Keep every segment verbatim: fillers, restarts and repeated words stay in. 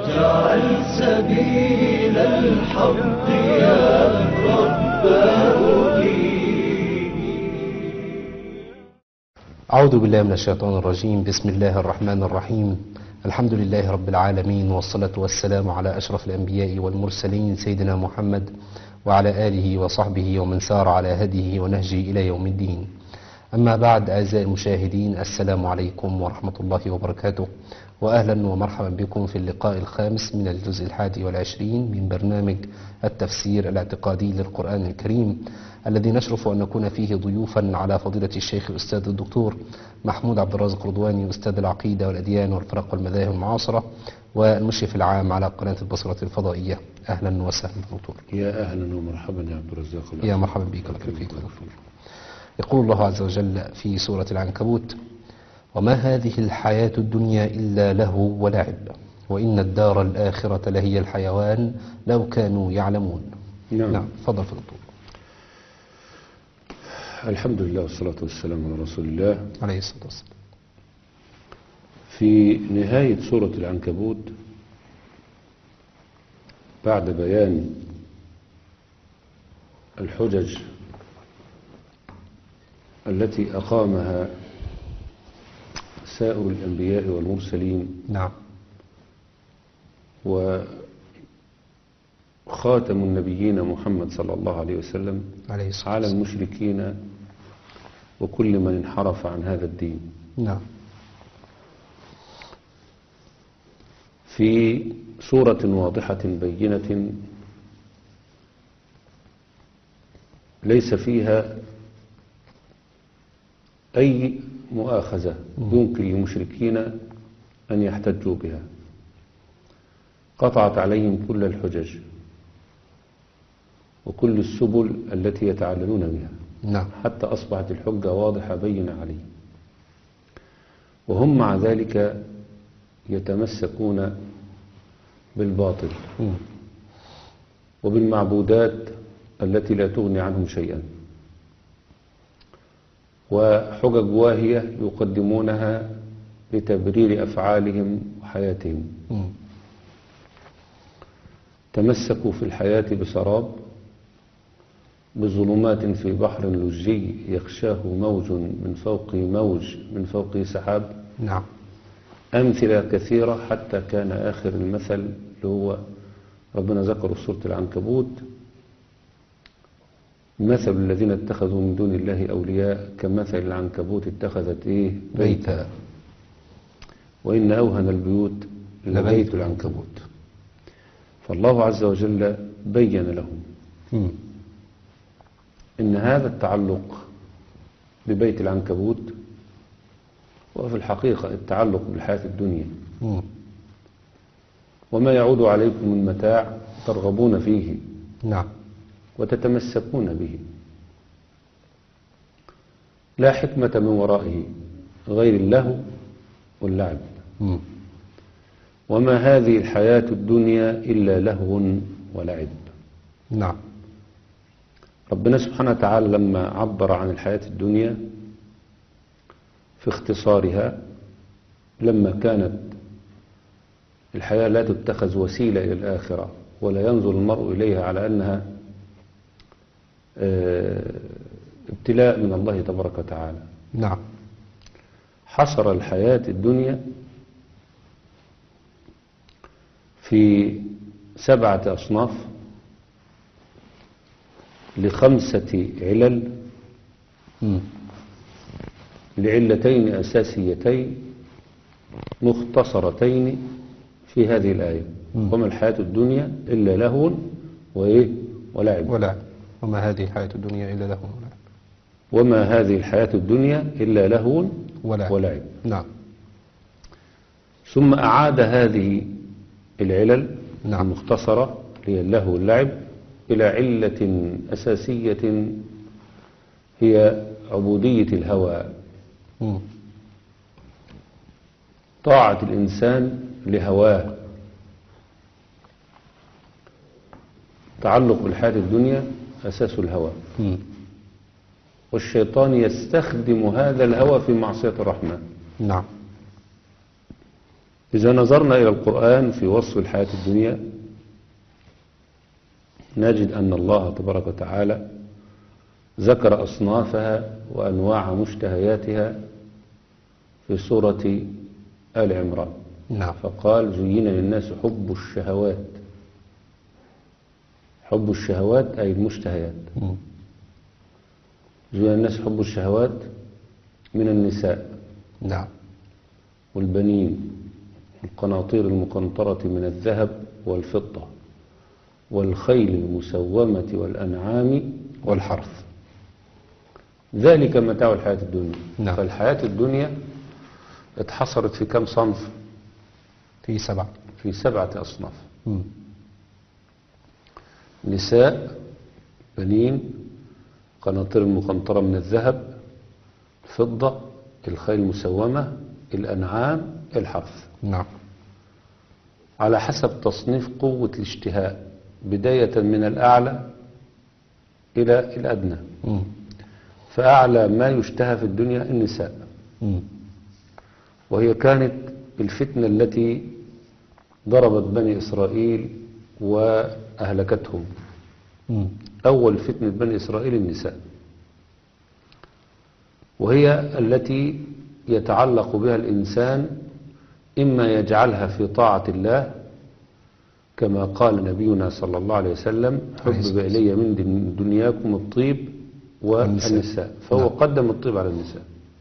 واجعل سبيل الحق يا رب أعوذ بالله من الشيطان الرجيم. بسم الله الرحمن الرحيم. الحمد لله رب العالمين، والصلاة والسلام على أشرف الأنبياء والمرسلين سيدنا محمد وعلى آله وصحبه ومن سار على هديه ونهجه إلى يوم الدين. أما بعد، أعزائي المشاهدين، السلام عليكم ورحمة الله وبركاته، وأهلا ومرحبا بكم في اللقاء الخامس من الجزء الحادي والعشرين من برنامج التفسير الاعتقادي للقرآن الكريم، الذي نشرف أن نكون فيه ضيوفا على فضيلة الشيخ الأستاذ الدكتور محمود عبد الرازق رضواني، أستاذ العقيدة والأديان والفرق والمذاهب المعاصرة، والمشرف العام على قناة البصرة الفضائية. أهلا وسهلا دكتور. يا أهلا ومرحبا يا عبد الرزاق. يا مرحبا بك. الله يكرمك. يقول الله عز وجل في سورة العنكبوت: وما هذه الحياة الدنيا إلا لهو ولعب وإن الدار الآخرة لهي الحيوان لو كانوا يعلمون. نعم, نعم. فضل في الدكتور. الحمد لله والصلاة والسلام على رسول الله عليه الصلاة والسلام. في نهاية سورة العنكبوت، بعد بيان الحجج التي أقامها سائر الأنبياء والمرسلين، نعم، وخاتم النبيين محمد صلى الله عليه وسلم عليه الصلاة على والسلام. المشركين وكل من انحرف عن هذا الدين، نعم، في صورة واضحة بينة ليس فيها أي مؤاخذة يمكن للمشركين أن يحتجوا بها. قطعت عليهم كل الحجج وكل السبل التي يتعللون بها، نعم، حتى أصبحت الحجة واضحة بينة عليهم، وهم مع ذلك يتمسكون بالباطل مم. وبالمعبودات التي لا تغني عنهم شيئا، وحجج واهية يقدمونها لتبرير أفعالهم وحياتهم. مم. تمسكوا في الحياة بسراب، بظلمات في بحر لجي يغشاه موج من فوقه موج من فوقه سحاب. نعم، أمثلة كثيرة، حتى كان آخر المثل اللي هو ربنا ذكره في سورة العنكبوت: مثل الذين اتخذوا من دون الله أولياء كمثل العنكبوت اتخذت إيه بيتا وإن أوهن البيوت لبيت العنكبوت. فالله عز وجل بين لهم مم. إن هذا التعلق ببيت العنكبوت وفي الحقيقة التعلق بالحياة الدنيا مم. وما يعود عليكم من متاع ترغبون فيه نعم، وتتمسكون به، لا حكمة من ورائه غير اللهو واللعب. مم. وما هذه الحياة الدنيا إلا لهو ولعب. نعم، ربنا سبحانه وتعالى لما عبر عن الحياة الدنيا في اختصارها، لما كانت الحياة لا تتخذ وسيلة إلى الآخرة ولا ينظر المرء إليها على أنها ابتلاء من الله تبارك وتعالى، نعم، حصر الحياة الدنيا في سبعة أصناف لخمسة علل، مم. لعلتين أساسيتين مختصرتين في هذه الآية: مم. وما الحياة الدنيا إلا لهو وإيه ولعب. ولعب. وما هذه الحياة الدنيا إلا لهو ولعب. وما هذه الحياة الدنيا إلا لهو ولعب. ولعب. نعم، ثم أعاد هذه العلل نعم. المختصرة هي اللهو واللعب إلى علة أساسية هي عبودية الهوى، مم. طاعة الإنسان لهواه. تعلق بالحياة الدنيا أساس الهوى، مم. والشيطان يستخدم هذا الهوى في معصية الرحمن. نعم، إذا نظرنا إلى القرآن في وصف الحياة الدنيا نجد أن الله تبارك وتعالى ذكر أصنافها وأنواع مشتهياتها في سورة آل عمران. نعم. فقال زين للناس حب الشهوات. حب الشهوات أي المشتهيات. مم. زين للناس حب الشهوات من النساء نعم. والبنين القناطير المقنطرة من الذهب والفضة والخيل المسومة والأنعام والحرث ذلك متاع الحياة الدنيا. نعم. فالحياة الدنيا اتحصرت في كم صنف؟ في سبعة. في سبعة أصناف. مم. نساء، بنين، قناطير المقنطرة من الذهب، الفضة، الخيل المسومة، الأنعام، الحرث، نعم. على حسب تصنيف قوة الاشتهاء بداية من الأعلى إلى الأدنى. مم. فأعلى ما يشتهى في الدنيا النساء، مم. وهي كانت الفتنة التي ضربت بني إسرائيل وأهلكتهم. مم. أول فتنة بني إسرائيل النساء، وهي التي يتعلق بها الإنسان إما يجعلها في طاعة الله كما قال نبينا صلى الله عليه وسلم حبب إلي من دنياكم الطيب والنساء، فهو نعم. قدم الطيب على النساء.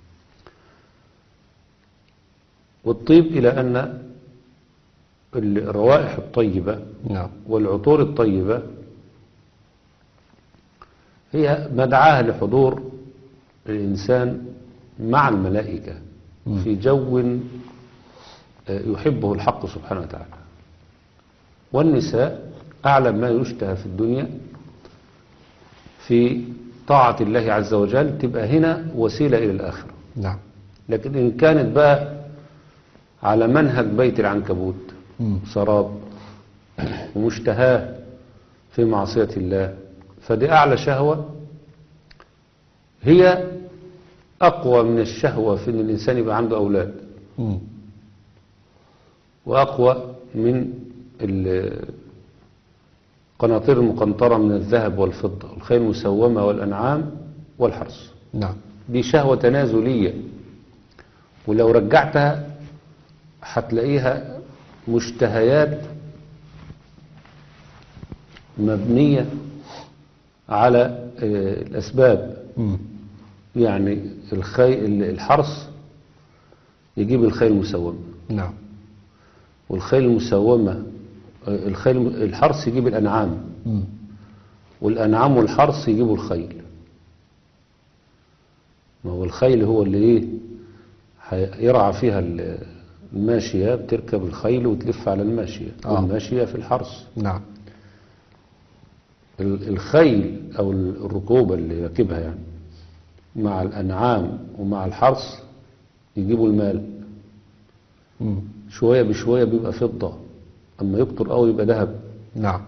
والطيب إلى أن الروائح الطيبة نعم. والعطور الطيبة هي مدعاة لحضور الإنسان مع الملائكة مم. في جو يحبه الحق سبحانه وتعالى. والنساء أعلى ما يشتهى في الدنيا في طاعة الله عز وجل، تبقى هنا وسيلة إلى الآخرة. نعم. لكن إن كانت بقى على منهج بيت العنكبوت مم. سراب ومشتهاه في معصية الله، فدي أعلى شهوة، هي أقوى من الشهوة في أن الإنسان يبقى عنده أولاد، مم. وأقوى من القناطير المقنطرة من الذهب والفضة والخيل المسومة والأنعام والحرث. نعم. دي شهوة تنازلية، ولو رجعتها هتلاقيها مشتهيات مبنية على آه، الأسباب. مم. يعني الخيل الحرث يجيب الخيل المسومة، نعم. والخيل المسومة آه، الخيل الحرث يجيب الأنعام، مم. والأنعام والحرث يجيبوا الخيل. ما هو الخيل هو اللي ايه يرعى فيها الماشية، بتركب الخيل وتلف على الماشية. آه. والماشية في الحرث. نعم. ال- الخيل أو الركوبة اللي راكبها يعني مع الأنعام ومع الحرث يجيبوا المال. مم. شوية بشوية بيبقى فضة، أما يكتر قوي يبقى ذهب. نعم.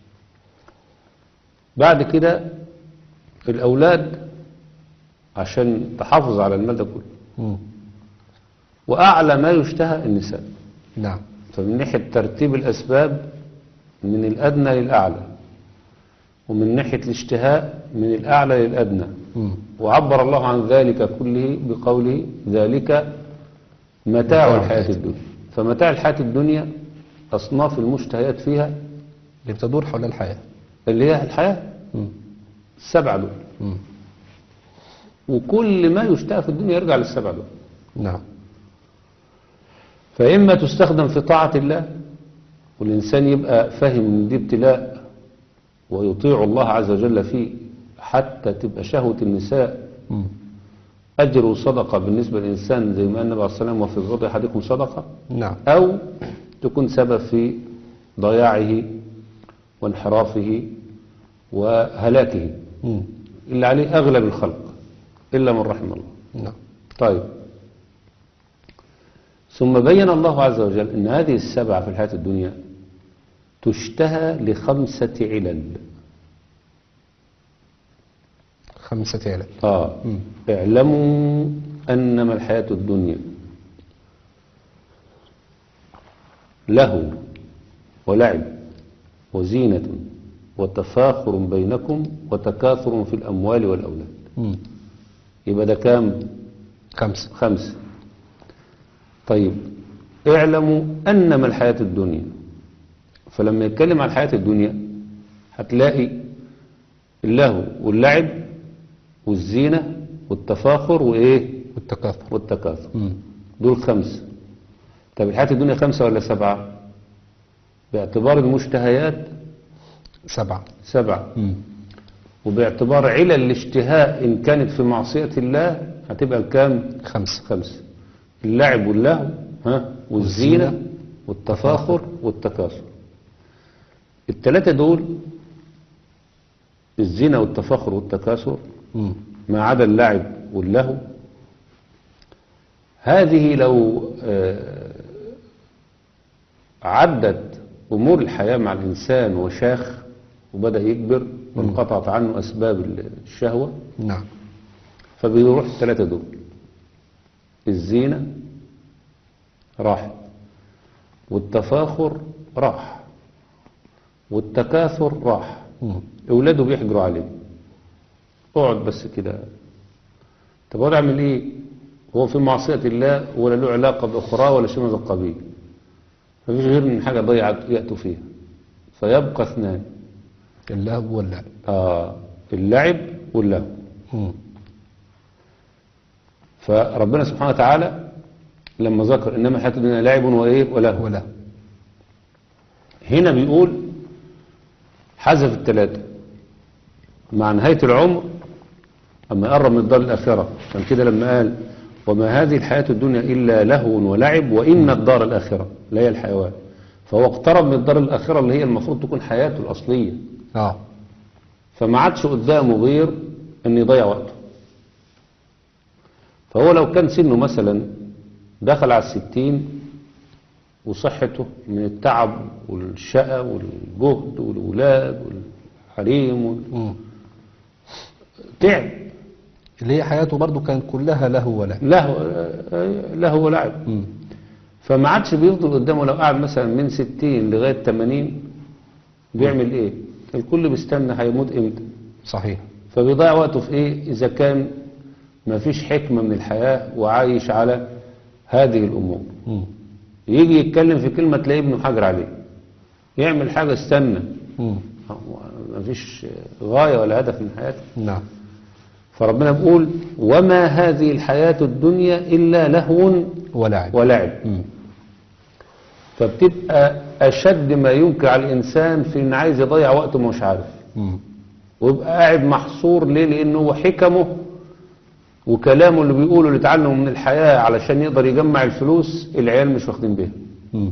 بعد كده الأولاد عشان تحافظ على المال ده كله. مم. وأعلى ما يشتهى النساء. نعم. فمن ناحية ترتيب الأسباب من الأدنى للأعلى، ومن ناحية الاشتهاء من الأعلى للأدنى. مم. وعبر الله عن ذلك كله بقوله ذلك متاع الحياة الدنيا. فمتاع الحياة الدنيا أصناف المشتهيات فيها اللي بتدور حول الحياة. اللي هي الحياة مم. السبعة دول، مم. وكل ما يشتهى في الدنيا يرجع للسبعة دول. نعم. فإما تستخدم في طاعة الله والإنسان يبقى فاهم ان دي ابتلاء ويطيع الله عز وجل فيه، حتى تبقى شهوة النساء مم. أجر وصدقة بالنسبة للإنسان زي ما النبي عليه الصلاة والسلام وفي الغض أحدكم صدقة، نعم. أو تكون سبب في ضياعه وانحرافه وهلاكه، مم. اللي عليه أغلب الخلق إلا من رحم الله. نعم. طيب، ثم بين الله عز وجل أن هذه السبعة في الحياة الدنيا تشتهى لخمسة علل. خمسة علل. آه. مم. اعلموا أنما الحياة الدنيا لهو ولعب وزينة وتفاخر بينكم وتكاثر في الأموال والأولاد. مم. يبقى ده كام؟ خمسة. خمسة. طيب اعلموا أنما الحياة الدنيا، فلما يتكلم عن الحياة الدنيا هتلاقي اللهو واللعب والزينة والتفاخر وإيه والتكاثر. والتكاثر. مم. دول خمسة. طب الحياة الدنيا خمسة ولا سبعة؟ باعتبار المشتهيات سبعة. سبعة. مم. وباعتبار علل الاشتهاء إن كانت في معصية الله هتبقى الكام؟ خمسة. خمسة. اللعب واللهو ها والزينة والتفاخر والتكاثر. الثلاثة دول الزينة والتفاخر والتكاثر مم. ما عدا اللعب واللهو، هذه لو آه، عدت أمور الحياة مع الإنسان وشاخ وبدأ يكبر وانقطعت عنه أسباب الشهوة، نعم. فبيروح الثلاثة دول. الزينة راح، والتفاخر راح، والتكاثر راح. مم. اولاده بيحجروا عليه، اقعد بس كده. طب هو يعمل ايه؟ هو في معصية الله ولا له علاقة بأخرى ولا شيء من هذا القبيل، مفيش غير من حاجة ضيعت يأتوا فيها، فيبقى اثنان. اللهو واللعب. آه اللعب واللهو. مم. فربنا سبحانه وتعالى لما ذكر إنما الحياة الدنيا لعب وإيه ولهو، ولا هنا بيقول حذف الثلاثة مع نهاية العمر أما قرب من الدار الآخرة. عشان كده لما قال وما هذه الحياة الدنيا إلا لهو ولعب وإن الدار الآخرة لا هي الحيوان، فهو اقترب من الدار الآخرة اللي هي المفروض تكون حياته الأصلية. اه فما عادش قدامه غير أن يضيع وقته. فهو لو كان سنه مثلا دخل على الستين وصحته من التعب والشقى والجهد والولاد والحريم وال... مم. تعب، اللي هي حياته برضو كانت كلها لهو ولعب. له له ولعب. مم. فما عادش بيفضل قدامه لو قعد مثلا من ستين لغاية تمانين بيعمل ايه؟ الكل بيستنى هيموت امتى. صحيح. فبيضيع وقته في ايه اذا كان ما فيش حكمة من الحياة وعايش على هذه الامور. مم. يجي يتكلم في كلمة تلاقيه ابنه حجر عليه، يعمل حاجة استنى، مم. ما فيش غاية ولا هدف من حياته. نعم. فربنا بيقول وما هذه الحياة الدنيا إلا لهو ولعب. ولعب. مم. فبتبقى أشد ما ينكر على الإنسان في إن عايز يضيع وقته مش عارف، مم. ويبقى قاعد محصور. ليه؟ لأنه هو حكمه وكلامه اللي بيقوله اللي اتعلمه من الحياة علشان يقدر يجمع الفلوس العيال مش واخدين بيها. مم.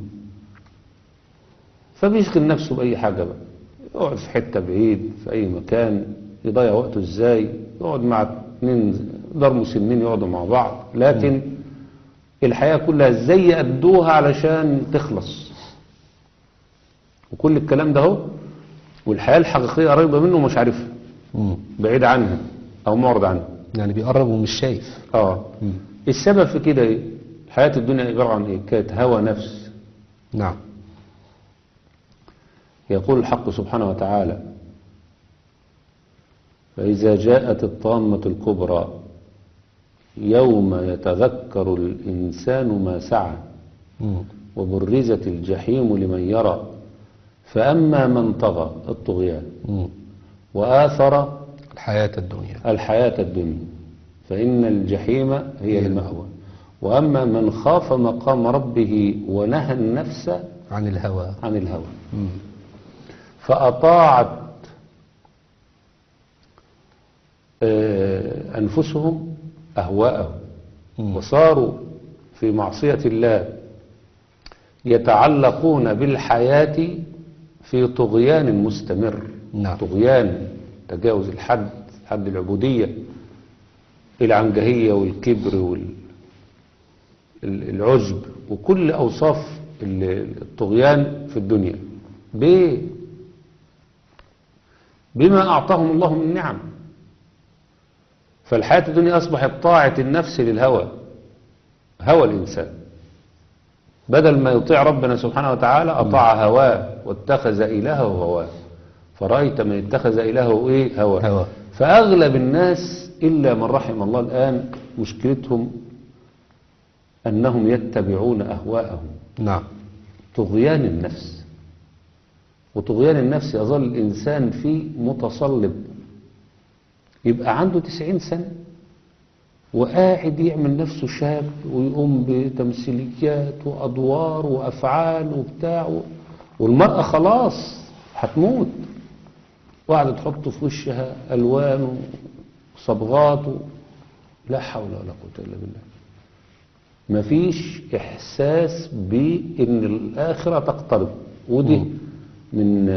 فبيشغل نفسه بأي حاجة بقى، يقعد في حتة بعيد في أي مكان، يضيع وقته إزاي، يقعد مع اتنين دار مسنين يقعدوا مع بعض، لكن الحياة كلها ازاي يأدوها علشان تخلص. وكل الكلام ده هو والحياة الحقيقية قريبة منه مش عارفها، مم. بعيد عنها أو معرض عنها. يعني بيقرب ومش شايف. اه مم. السبب في كده ايه؟ حياة الدنيا عبارة عن ايه؟ كانت هوى نفس. نعم. يقول الحق سبحانه وتعالى فإذا جاءت الطامة الكبرى يوم يتذكر الإنسان ما سعى مم. وبرزت الجحيم لمن يرى فأما من طغى الطغيان مم. وآثر الحياة الدنيا. الحياة الدنيا فإن الجحيم هي المأوى وأما من خاف مقام ربه ونهى النفس عن الهوى. عن الهوى مم. فأطاعت أنفسهم أهواءهم مم. وصاروا في معصية الله يتعلقون بالحياة في طغيان مستمر. نعم. طغيان تجاوز الحد، حد العبودية، العنجهية والكبر والعجب وكل أوصاف الطغيان في الدنيا. بيه؟ بما أعطاهم الله من نعم. فالحياة الدنيا أصبحت طاعة النفس للهوى، هوى الإنسان. بدل ما يطيع ربنا سبحانه وتعالى أطاع هواه واتخذ إلهه هواه. فرأيت من اتخذ إلهه إيه هواه. هواه. فأغلب الناس إلا من رحم الله الآن مشكلتهم أنهم يتبعون أهواءهم، نعم. طغيان النفس. وطغيان النفس يظل الإنسان فيه متصلب، يبقى عنده تسعين سنة وقاعد يعمل نفسه شاب ويقوم بتمثيليات وأدوار وأفعال وبتاع، والمرأة خلاص هتموت وقاعدة تحط في وشها ألوان وصبغات، لا حول ولا قوة إلا بالله. مفيش إحساس بأن الآخرة تقترب، ودي من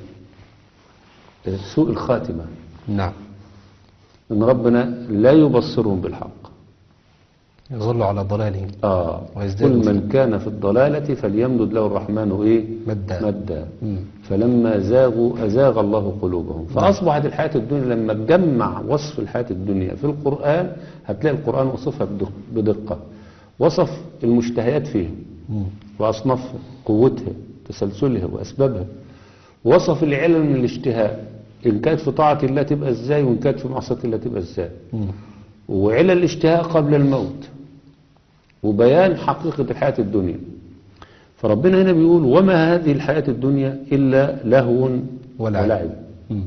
سوء الخاتمة. نعم. إن ربنا لا يبصرهم بالحق، يظل على ضلالهم. آه ويزداد كل فيه. من كان في الضلالة فليمدد له الرحمن إيه مدا. مدا. مم. فلما زاغوا أزاغ الله قلوبهم. فأصبحت الحياة الدنيا لما تجمع وصف الحياة الدنيا في القرآن هتلاقي القرآن وصفها بدق- بدقة. وصف المشتهيات فيها مم. وأصنافها، قوتها، تسلسلها وأسبابها. وصف العلل من الاشتهاء، إن كانت في طاعة الله تبقى إزاي، وإن كانت في معصية الله تبقى إزاي. مم. وعلل الاشتهاء قبل الموت، وبيان حقيقة الحياة الدنيا. فربنا هنا بيقول وما هذه الحياة الدنيا إلا لهو ولعب. ولعب مم.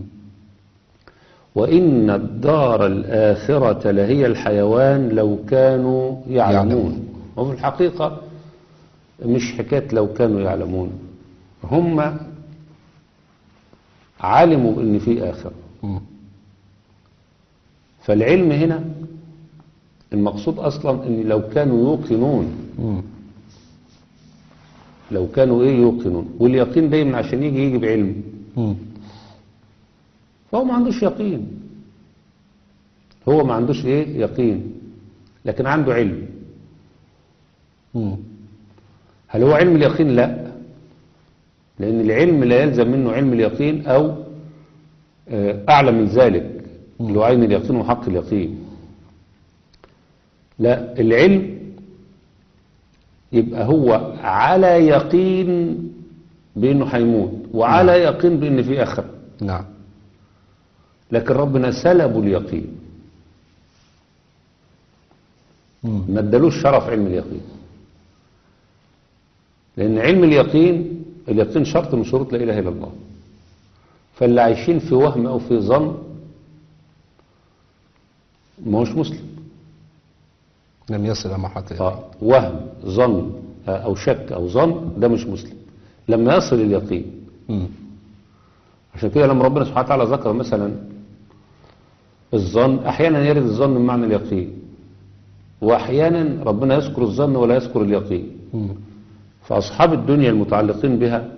وإن الدار الآخرة لهي الحيوان لو كانوا يعلمون. يعلمون. وفي الحقيقة مش حكاية لو كانوا يعلمون، هم علموا إن في آخرة. مم. فالعلم هنا المقصود أصلا إن لو كانوا يوقنون، مم. لو كانوا إيه يوقنون. واليقين دايما عشان يجي يجي بعلم، مم. فهو ما عندوش يقين، هو ما عندوش إيه يقين، لكن عنده علم. مم. هل هو علم اليقين؟ لا، لأن العلم لا يلزم منه علم اليقين أو آه، أعلى من ذلك اللي هو عين اليقين وحق اليقين. لا، العلم يبقى هو على يقين بأنه هيموت وعلى يقين بأن في آخرة، نعم. لكن ربنا سلبوا اليقين، مم. ما ادالوش شرف علم اليقين. لأن علم اليقين، اليقين شرط من شروط لا إله إلا الله. فاللي عايشين في وهم أو في ظن ما هوش مسلم. لم يصل إلى مرحلة اليقين. آه، وهم ظن آه، أو شك أو ظن ده مش مسلم لما يصل اليقين. مم. عشان كده لما ربنا سبحانه وتعالى ذكر مثلا الظن، أحيانا يرد الظن بمعنى اليقين، وأحيانا ربنا يذكر الظن ولا يذكر اليقين. مم. فأصحاب الدنيا المتعلقين بها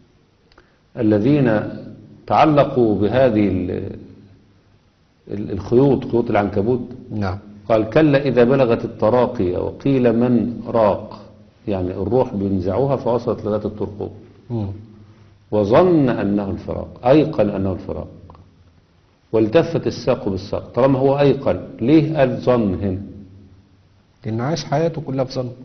الذين تعلقوا بهذه ال- ال- الخيوط، خيوط العنكبوت، نعم. قال كلا إذا بلغت التراقي وقيل من راق، يعني الروح بينزعوها فوصلت لغاية الترقوة، مم. وظن أنه الفراق، أيقن أنه الفراق، والتفت الساق بالساق. طالما هو أيقن، ليه قال ظن هنا؟ لأنه عاش حياته كلها في ظن.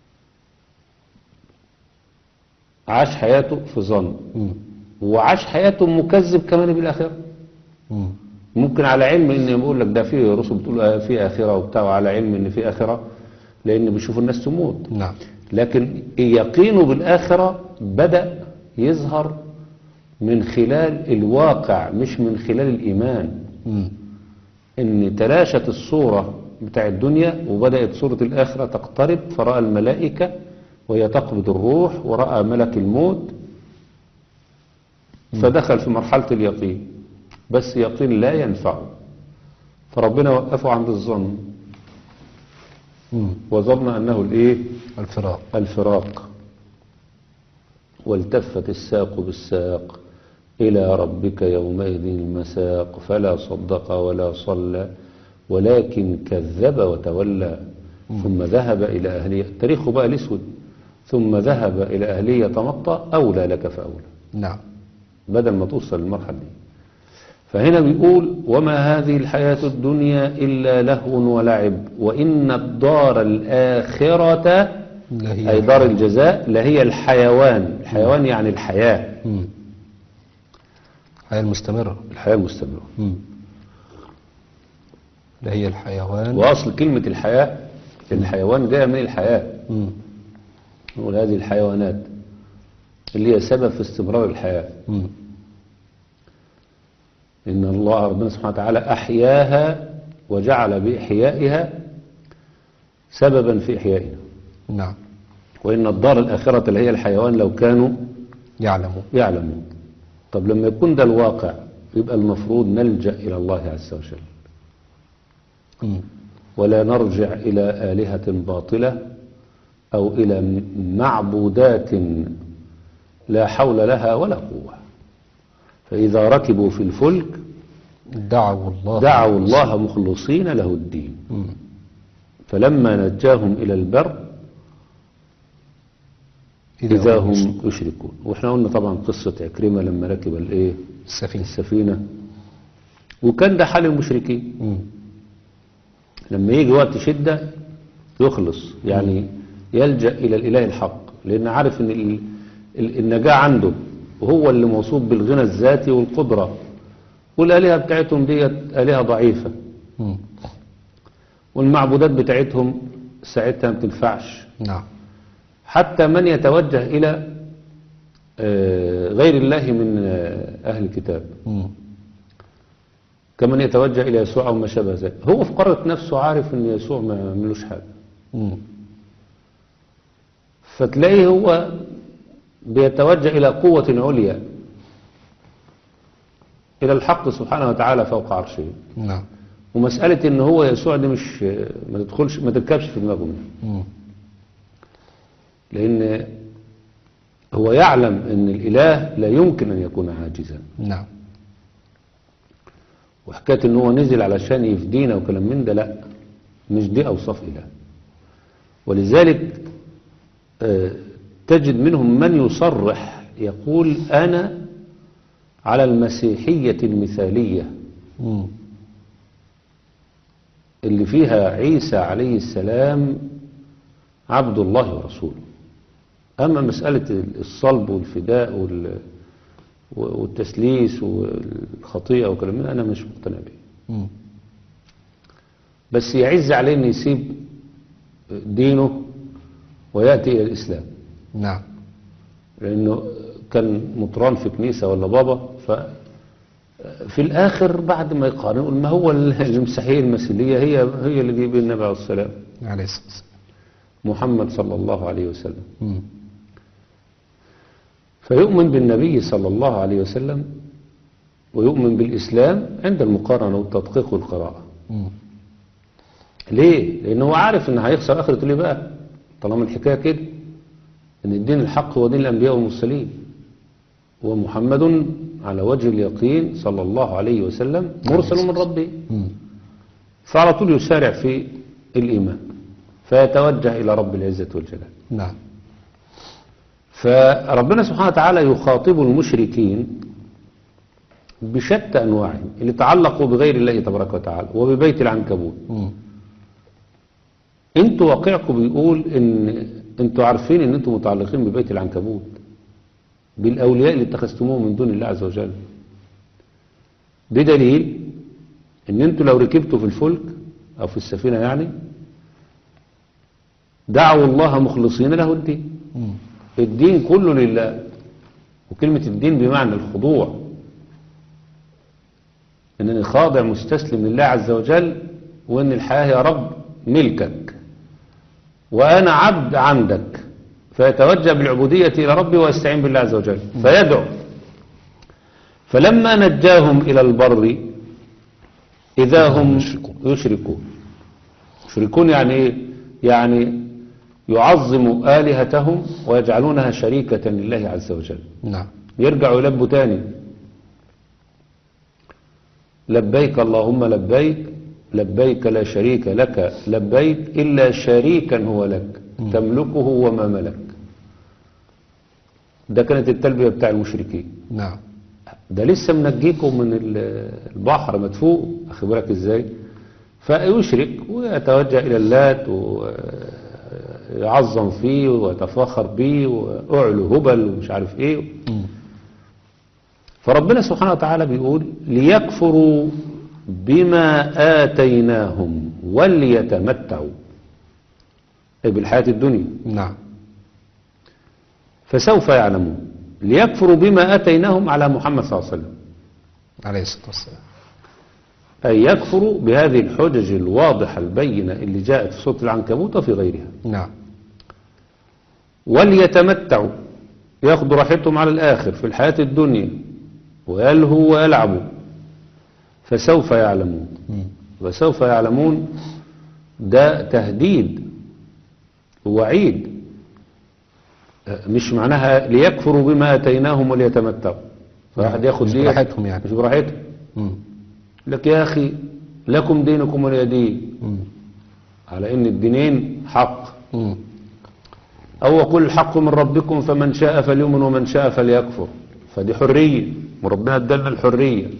عاش حياته في ظن، مم. وعاش حياته مكذب كمان بالآخرة. مم. ممكن على علم ان يقول لك ده في رسل بتقول في آخرة وبتاع، وعلى علم ان في آخرة لأن بيشوفوا الناس تموت. نعم. لكن يقينه بالآخرة بدأ يظهر من خلال الواقع مش من خلال الإيمان. مم. ان تلاشت الصورة بتاع الدنيا وبدأت صورة الآخرة تقترب، فرأى الملائكة وهي تقبض الروح، ورأى ملك الموت، فدخل في مرحلة اليقين، بس يقين لا ينفعه، فربنا وقفه عند الظن، مم. وظن أنه الإيه؟ الفراق. الفراق. والتفت الساق بالساق إلى ربك يومئذ المساق فلا صدق ولا صلى ولكن كذب وتولى ثم ذهب إلى أهلية، تاريخه بقى الأسود، ثم ذهب إلى أهلية تمطى أولى لك فأولى، نعم. بدل ما توصل للمرحلة دي. فهنا بيقول وما هذه الحياة الدنيا إلا لهو ولعب وإن الدار الآخرة لا هي أي دار الجزاء، لا هي الحيوان. الحيوان يعني الحياة، مم. الحياة المستمرة. الحياة المستمرة. مم. لا هي الحيوان. وأصل كلمة الحياة، الحيوان جاء من الحياة، مم. نقول هذه الحيوانات اللي هي سبب في استمرار الحياة. مم. إن الله ربنا سبحانه وتعالى أحياها وجعل بإحيائها سببا في إحيائنا. نعم. وإن الدار الآخرة اللي هي الحيوان لو كانوا يعلمون. يعلمون. طب لما يكون ده الواقع يبقى المفروض نلجأ إلى الله عز وجل، مم. ولا نرجع إلى آلهة باطلة أو إلى معبودات لا حول لها ولا قوة. فإذا ركبوا في الفلك دعوا الله دعوا الله مخلصين له الدين. مم. فلما نجاهم إلى البر إذا هم يشركون. وإحنا قلنا طبعا قصة عكرمة لما ركب الإيه السفينة. السفينة، وكان ده حال المشركين. مم. لما يجي وقت شدة يخلص، يعني يلجأ إلى الإله الحق، لأن عارف أن ال- ال- النجاة عنده، وهو اللي موصوف بالغنى الذاتي والقدرة، والآلهة بتاعتهم ديت آلهة ضعيفة، مم. والمعبودات بتاعتهم ساعتها ما بتنفعش. نعم. حتى من يتوجه إلى آه، غير الله من آه، أهل الكتاب، مم. كمن يتوجه إلى يسوع أو ما شابه ذلك، هو في قرة نفسه عارف أن يسوع ما ملوش حاجة، مم. فتلاقيه هو بيتوجه إلى قوة عليا، إلى الحق سبحانه وتعالى فوق عرشه. نعم. ومسألة إن هو يسوع دي مش ما تدخلش ما تركبش في دماغه منه، مم. لأن هو يعلم أن الإله لا يمكن أن يكون عاجزا. نعم. وحكاية إن هو نزل علشان يفدينا وكلام من ده، لا، مش دي أوصاف إله. ولذلك آه، تجد منهم من يصرح يقول أنا على المسيحية المثالية مم. اللي فيها عيسى عليه السلام عبد الله ورسوله. أما مسألة الصلب والفداء وال- والتسليس والخطيئة وكلام من ده أنا مش مقتنع به. مم. بس يعز عليه أن يسيب دينه ويأتي إلى الإسلام، نعم. لأنه كان مطران في كنيسة ولا بابا، ففي الآخر بعد ما يقارن يقول ما هو المسيحية المثالية هي هي اللي جايب النبي عليه السلام عليه الصلاة والسلام. محمد صلى الله عليه وسلم. مم. فيؤمن بالنبي صلى الله عليه وسلم ويؤمن بالإسلام عند المقارنة والتدقيق والقراءة. مم. ليه؟ لأنه هو عارف إن هيخسر آخرته. ليه بقى؟ طالما الحكاية كده إن الدين الحق هو دين الأنبياء والمرسلين، ومحمد على وجه اليقين صلى الله عليه وسلم مرسل من ربه، مم. فعلى طول يسارع في الإيمان فيتوجه إلى رب العزة والجلال. نعم. فربنا سبحانه وتعالى يخاطب المشركين بشتى أنواعهم اللي تعلقوا بغير الله تبارك وتعالى وببيت العنكبوت. مم. انتوا واقعكم بيقول ان انتوا عارفين ان انتوا متعلقين ببيت العنكبوت، بالاولياء اللي اتخذتموهم من دون الله عز وجل، بدليل ان انتوا لو ركبتوا في الفلك او في السفينة يعني دعوا الله مخلصين له الدين. مم. الدين كله لله، وكلمة الدين بمعنى الخضوع، انني خاضع مستسلم لله عز وجل، وان الحياة يا رب ملكك وأنا عبد عندك، فيتوجه بالعبودية إلى ربي ويستعين بالله عز وجل فيدعو. فلما نجاهم إلى البر إذا هم يشركون. يشركون يعني إيه؟ يعني يعظم آلهتهم ويجعلونها شريكة لله عز وجل. نعم. يرجعوا يلبوا تاني لبيك اللهم لبيك لبيك لا شريك لك لبيك إلا شريكا هو لك تملكه وما ملك. ده كانت التلبية بتاع المشركين. نعم. ده لسه منجيكم من البحر مدفوق، أخي بالك إزاي؟ فيشرك ويتوجه إلى اللات يعظم فيه ويتفاخر بيه وأعلو هبل ومش عارف ايه. مم. فربنا سبحانه وتعالى بيقول ليكفروا بما آتيناهم وليتمتعوا، أي بالحياة الدنيا، نعم. فسوف يعلمون. ليكفروا بما آتيناهم على محمد صلى الله عليه وسلم، عليه الصلاة والسلام. أي يكفروا بهذه الحجج الواضحة البينة اللي جاءت في سورة العنكبوت وفي غيرها. نعم. وليتمتعوا، ياخدوا راحتهم على الآخر في الحياة الدنيا ويلهوا ويلعبوا، فسوف يعلمون. مم. وسوف يعلمون ده تهديد ووعيد، مش معناها ليكفروا بما اتيناهم وليتمتعوا. فواحد ياخد مش دي براحتهم يعني. مش براحتهم. مم. لك يا اخي لكم دينكم ولي دين، مم. على ان الدينين حق. مم. او قل الحق من ربكم فمن شاء فليؤمن ومن شاء فليكفر، فدي حرية وربنا ادالنا الحرية.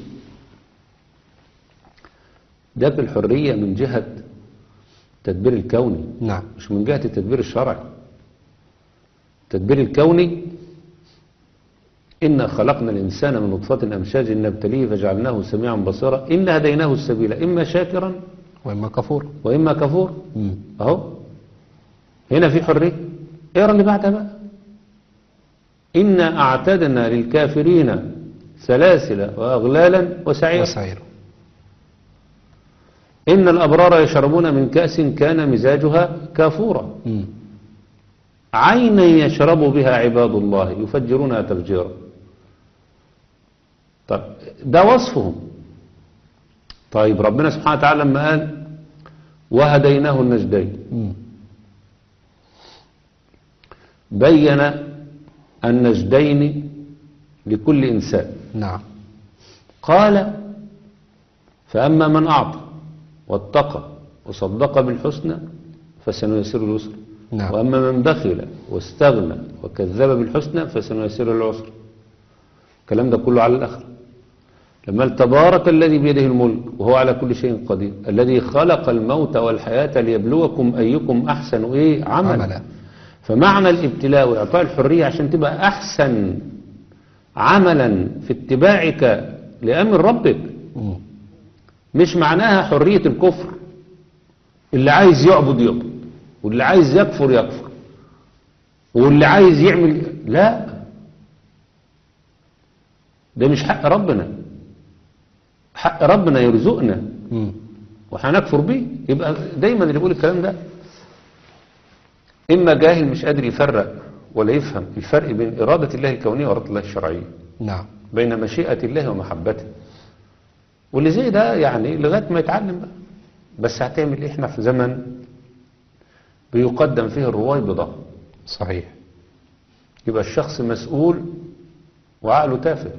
ده الحرية من جهة التدبير الكوني، نعم. مش من جهة التدبير الشرعي. التدبير الكوني إنا خلقنا الإنسان من نطفة أمشاج نبتليه فجعلناه سميعا بصيرا إنا هديناه السبيل إما شاكرا وإما كفور. وإما كفور. مم. أهو هنا في حرية. اقرا اللي بعدها بقى. إنا أعتدنا للكافرين سلاسل وأغلالا وسعيرا وسعير. إن الأبرار يشربون من كأس كان مزاجها كافورا مم. عينا يشرب بها عباد الله يفجرونها تفجيرا. طب ده وصفهم. طيب ربنا سبحانه وتعالى لما قال وهديناه النجدين مم. بين النجدين لكل إنسان. نعم. قال فأما من أعطى واتقى وصدق بالحسنى فسنيسر اليسر، نعم. وأما من بخل واستغنى وكذب بالحسنى فسنيسر العسر. الكلام ده كله على الآخرة. لما قال تبارك الذي بيده الملك وهو على كل شيء قدير الذي خلق الموت والحياة ليبلوكم أيكم أحسن إيه عملا. عملا. فمعنى الابتلاء وإعطاء الحرية عشان تبقى أحسن عملا في اتباعك لأمر ربك، مم. مش معناها حرية الكفر. اللي عايز يعبد يعبد واللي عايز يكفر يكفر واللي عايز يعمل، لا، ده مش حق ربنا. حق ربنا يرزقنا مم. وهنكفر بيه. يبقى دايما اللي بيقول الكلام ده إما جاهل مش قادر يفرق ولا يفهم الفرق بين إرادة الله الكونية وإرادة الله الشرعية، نعم. بين مشيئة الله ومحبته. واللي زي ده يعني لغاية ما يتعلم بقى. بس هتعمل إيه؟ إحنا في زمن بيقدم فيه الرويبضة. صحيح. يبقى الشخص مسؤول وعقله تافه.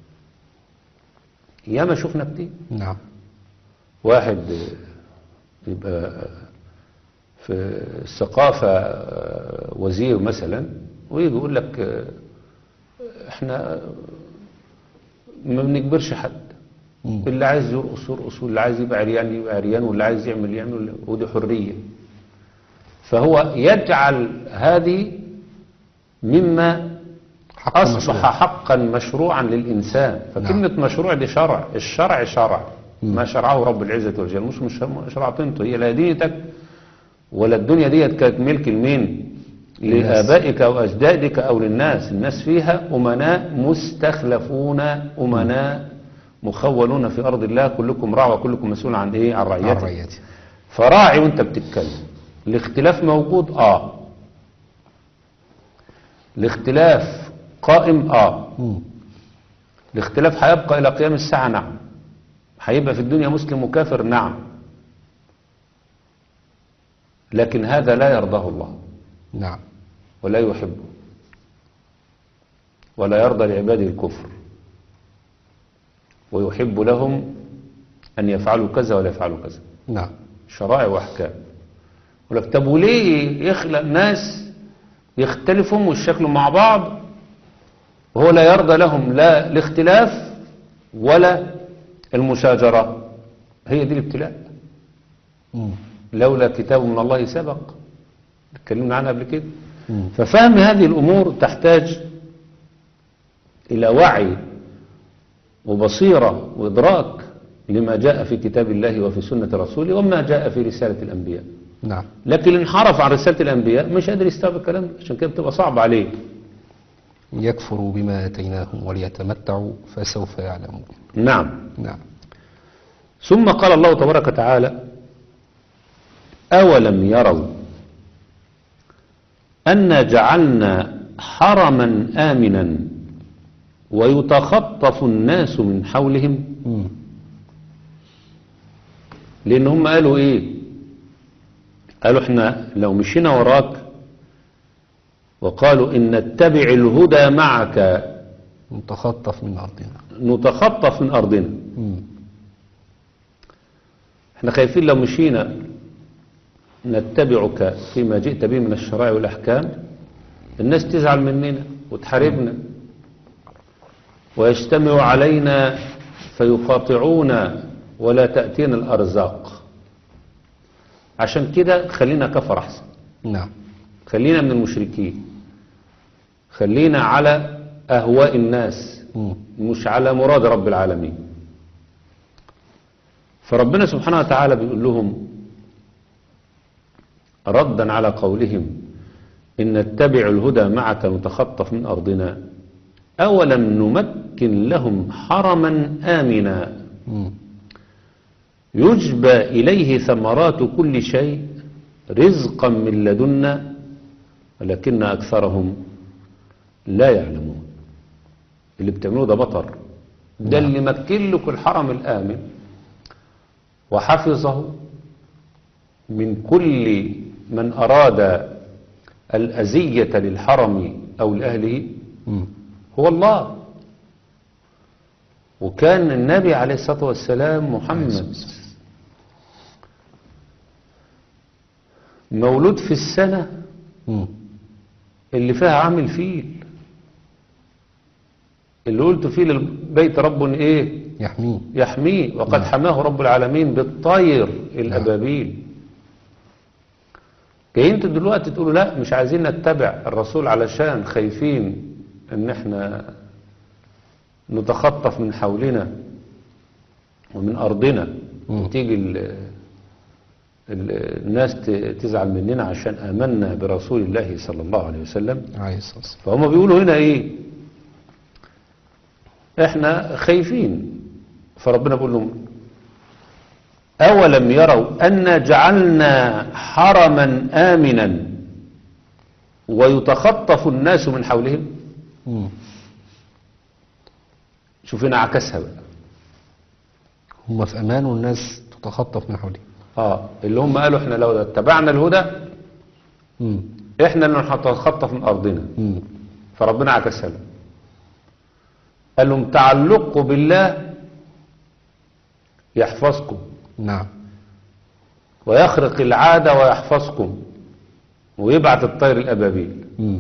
ياما شفنا كتير. نعم. واحد يبقى في الثقافة وزير مثلا ويجي يقول لك احنا ما بنجبرش حد، مم. اللي عايز يرقص يرقص واللي عايز يبقى عريان يبقى عريان واللي عايز يعمل يعمل، ودي حرية. فهو يجعل هذه مما حق أصبح مشروع. حقا مشروعا للإنسان. فكلمة نعم. مشروع دي شرع. الشرع شرع مم. ما شرعه رب العزة والجلال، مش مش شرعت انت. هي لا دينتك ولا الدنيا ديت كانت ملك لمين؟ لآبائك أو أجدادك أو للناس. الناس فيها أمناء مستخلفون، أمناء مخولون في أرض الله. كلكم راع وكلكم مسؤول عن إيه؟ عن عن رعيته. رعيته. فراعي وانت بتتكلم. الاختلاف موجود اه، الاختلاف قائم اه، مم. الاختلاف هيبقى الى قيام الساعة نعم. هيبقى في الدنيا مسلم وكافر نعم، لكن هذا لا يرضاه الله نعم. ولا يحبه ولا يرضى لعباده الكفر، ويحب لهم أن يفعلوا كذا ولا يفعلوا كذا. نعم. شرائع وأحكام. ولك طب وليه يخلق ناس يختلفوا ويشكلوا مع بعض وهو لا يرضى لهم لا الاختلاف ولا المشاجرة؟ هي دي الابتلاء. مم. لولا كتاب من الله سبق اتكلمنا عنها قبل كده. مم. ففهم هذه الأمور تحتاج إلى وعي وبصيرة وإدراك لما جاء في كتاب الله وفي سنة رسوله وما جاء في رسالة الأنبياء. نعم. لكن انحرف عن رسالة الأنبياء مش قادر يستوعب الكلام ده، عشان كده بتبقى صعب عليه. يكفروا بما آتيناهم وليتمتعوا فسوف يعلمون. نعم. نعم. ثم قال الله تبارك وتعالى: أولم يروا أنا جعلنا حرما آمنا ويتخطف الناس من حولهم. مم. لأن هم قالوا إيه؟ قالوا إحنا لو مشينا وراك وقالوا إن نتبع الهدى معك نتخطف من أرضنا. نتخطف من أرضنا. مم. إحنا خايفين لو مشينا نتبعك فيما جئت به من الشرائع والأحكام الناس تزعل مننا وتحاربنا ويجتمعوا علينا فيقاطعونا ولا تأتينا الأرزاق. عشان كده خلينا كفر أحسن. نعم. خلينا من المشركين، خلينا على أهواء الناس مم. مش على مراد رب العالمين. فربنا سبحانه وتعالى بيقول لهم ردا على قولهم إن نتبع الهدى معك نتخطف من أرضنا أولم نمكن لهم حرما آمنا مم. يجبى إليه ثمرات كل شيء رزقا من لدنا ولكن أكثرهم لا يعلمون. اللي بتعملوه ده بطر. ده اللي مكن لكم الحرم الآمن وحفظه من كل من أراد الأذية للحرم أو لأهله مم. هو الله. وكان النبي عليه الصلاة والسلام محمد مولود في السنة مم. اللي فيها عام الفيل، اللي قلت فيه للبيت رب ايه يحميه. يحميه وقد نعم. حماه رب العالمين بالطير الأبابيل. جايين انتوا دلوقتي تقولوا لا مش عايزين نتبع الرسول علشان خايفين ان احنا نتخطف من حولنا ومن أرضنا مم. وتيجي ال ال الناس ت- تزعل مننا عشان آمنا برسول الله صلى الله عليه وسلم. عليه الصلاة والسلام. فهم بيقولوا هنا ايه؟ احنا خايفين. فربنا بيقول لهم أولم يروا أن جعلنا حرما آمنا ويتخطف الناس من حولهم. مم. شوف هنا عكسها بقى. هم في أمان والناس تتخطف من حولهم. اه اللي هم قالوا احنا لو اتبعنا الهدى مم. احنا اللي هنتخطف من أرضنا. مم. فربنا عكسها لهم. قال لهم تعلقوا بالله يحفظكم نعم. ويخرق العادة ويحفظكم ويبعث الطير الأبابيل. مم.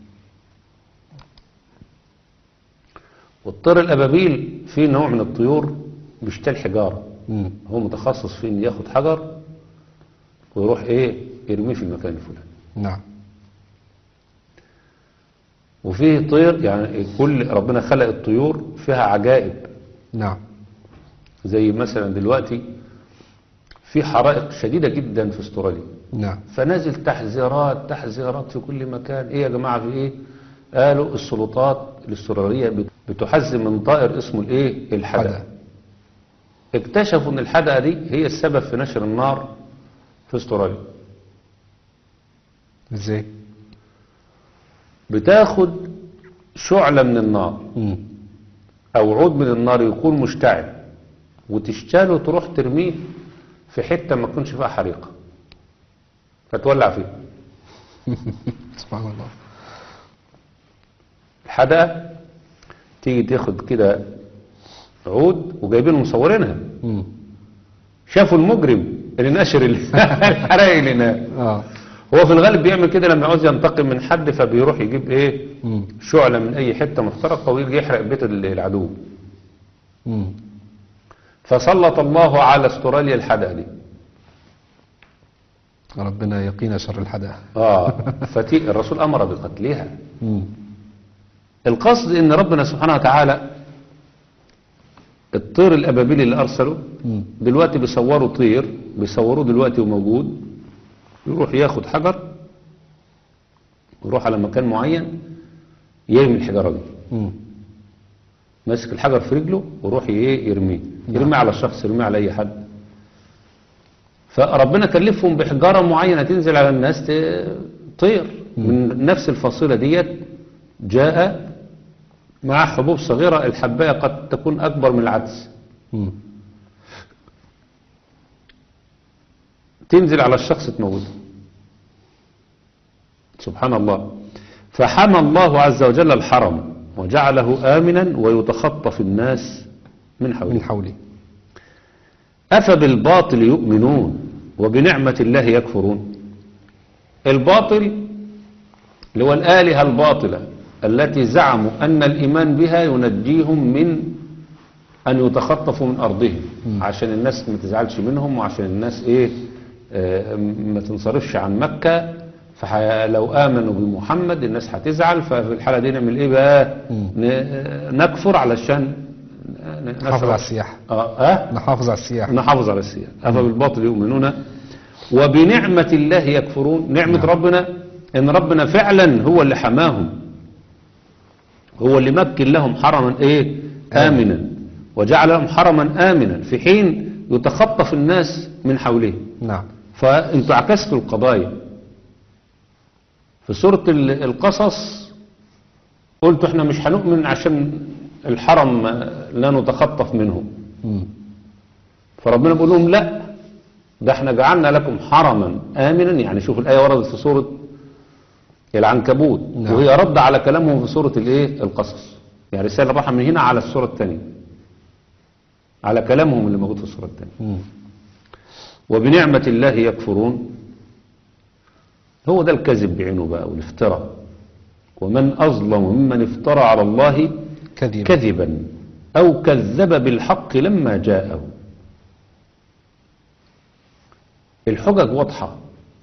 والطير الأبابيل فيه نوع من الطيور بيشتري حجارة. مم. هو متخصص في إن ياخد حجر ويروح إيه يرميه في المكان الفلاني. نعم. وفيه طير يعني كل ربنا خلق الطيور فيها عجائب. نعم. زي مثلا دلوقتي في حرائق شديدة جدا في استراليا. نعم. فنازل تحذيرات تحذيرات في كل مكان. ايه يا جماعة في ايه؟ قالوا السلطات الاسترالية بت- بتحذر من طائر اسمه الايه الحدقة. حدقة. اكتشفوا ان الحدقة دي هي السبب في نشر النار في استراليا. ازاي؟ بتاخد شعلة من النار مم. او عود من النار يكون مشتعل وتشتاله وتروح ترميه في حتة ما تكونش فيها حريقة فتولع فيه. سبحان الله. الحدقة تيجي تاخد كده عود وجايبين مصورينها. مم. شافوا المجرم اللي نشر ال- الحرائق اللي هناك. اه. هو في الغالب بيعمل كده لما يعوز ينتقم من حد فبيروح يجيب ايه مم. شعلة من اي حتة محترقة ويجي يحرق بيت ال- العدو. مم. فسلط الله على استراليا الحدقة دي ربنا يقينا شر الحدائق. اه فتي الرسول امر بقتلها. مم. القصد ان ربنا سبحانه وتعالى الطير الابابيل اللي ارسله مم. دلوقتي بيصوروا طير، بيصوروه دلوقتي وموجود، يروح ياخد حجر ويروح على مكان معين يرمي الحجارة دي، مم. ماسك الحجر في رجله ويروح ايه يرميه، يرميه على الشخص، يرميه على اي حد. فربنا كلفهم بحجارة معينة تنزل على الناس تطير من نفس الفصيلة ديت. جاء مع حبوب صغيرة، الحباية قد تكون أكبر من العدس، مم. تنزل على الشخص تموته. سبحان الله. فحمى الله عز وجل الحرم وجعله آمنا ويتخطف الناس من حوله. من حولي. أفبالباطل يؤمنون وبنعمة الله يكفرون. الباطل اللي هو الآلهة الباطلة التي زعموا أن الإيمان بها ينجيهم من أن يتخطفوا من أرضهم، عشان الناس ما تزعلش منهم، وعشان الناس إيه آه ما تنصرفش عن مكة. فلو آمنوا بمحمد الناس هتزعل، ففي الحالة دي نعمل إيه بقى؟ نكفر علشان نحافظ على السياحة. آه آه نحافظ على السياحة. نحافظ على السياحة. أفبالباطل يؤمنون وبنعمة الله يكفرون. نعمة نعم. ربنا إن ربنا فعلا هو اللي حماهم، هو اللي مكن لهم حرما إيه آمنا، وجعل لهم حرما آمنا في حين يتخطف الناس من حوله. نعم. فأنتوا عكستوا القضايا. في سورة القصص قلتوا احنا مش هنؤمن عشان الحرم لا نتخطف منه. مم. فربنا بيقول لهم لا، ده احنا جعلنا لكم حرما آمنا. يعني شوف الآية وردت في سورة العنكبوت. نعم. وهي رد على كلامهم في سورة الايه القصص. يعني رسالة راحة من هنا على السورة الثانية، على كلامهم اللي موجود في السورة الثانية. وبنعمة الله يكفرون. هو ده الكذب بعينه بقى والافتراء. ومن أظلم ممن افترى على الله كذبا, كذبا أو كذب بالحق لما جاءه. الحجج واضحة.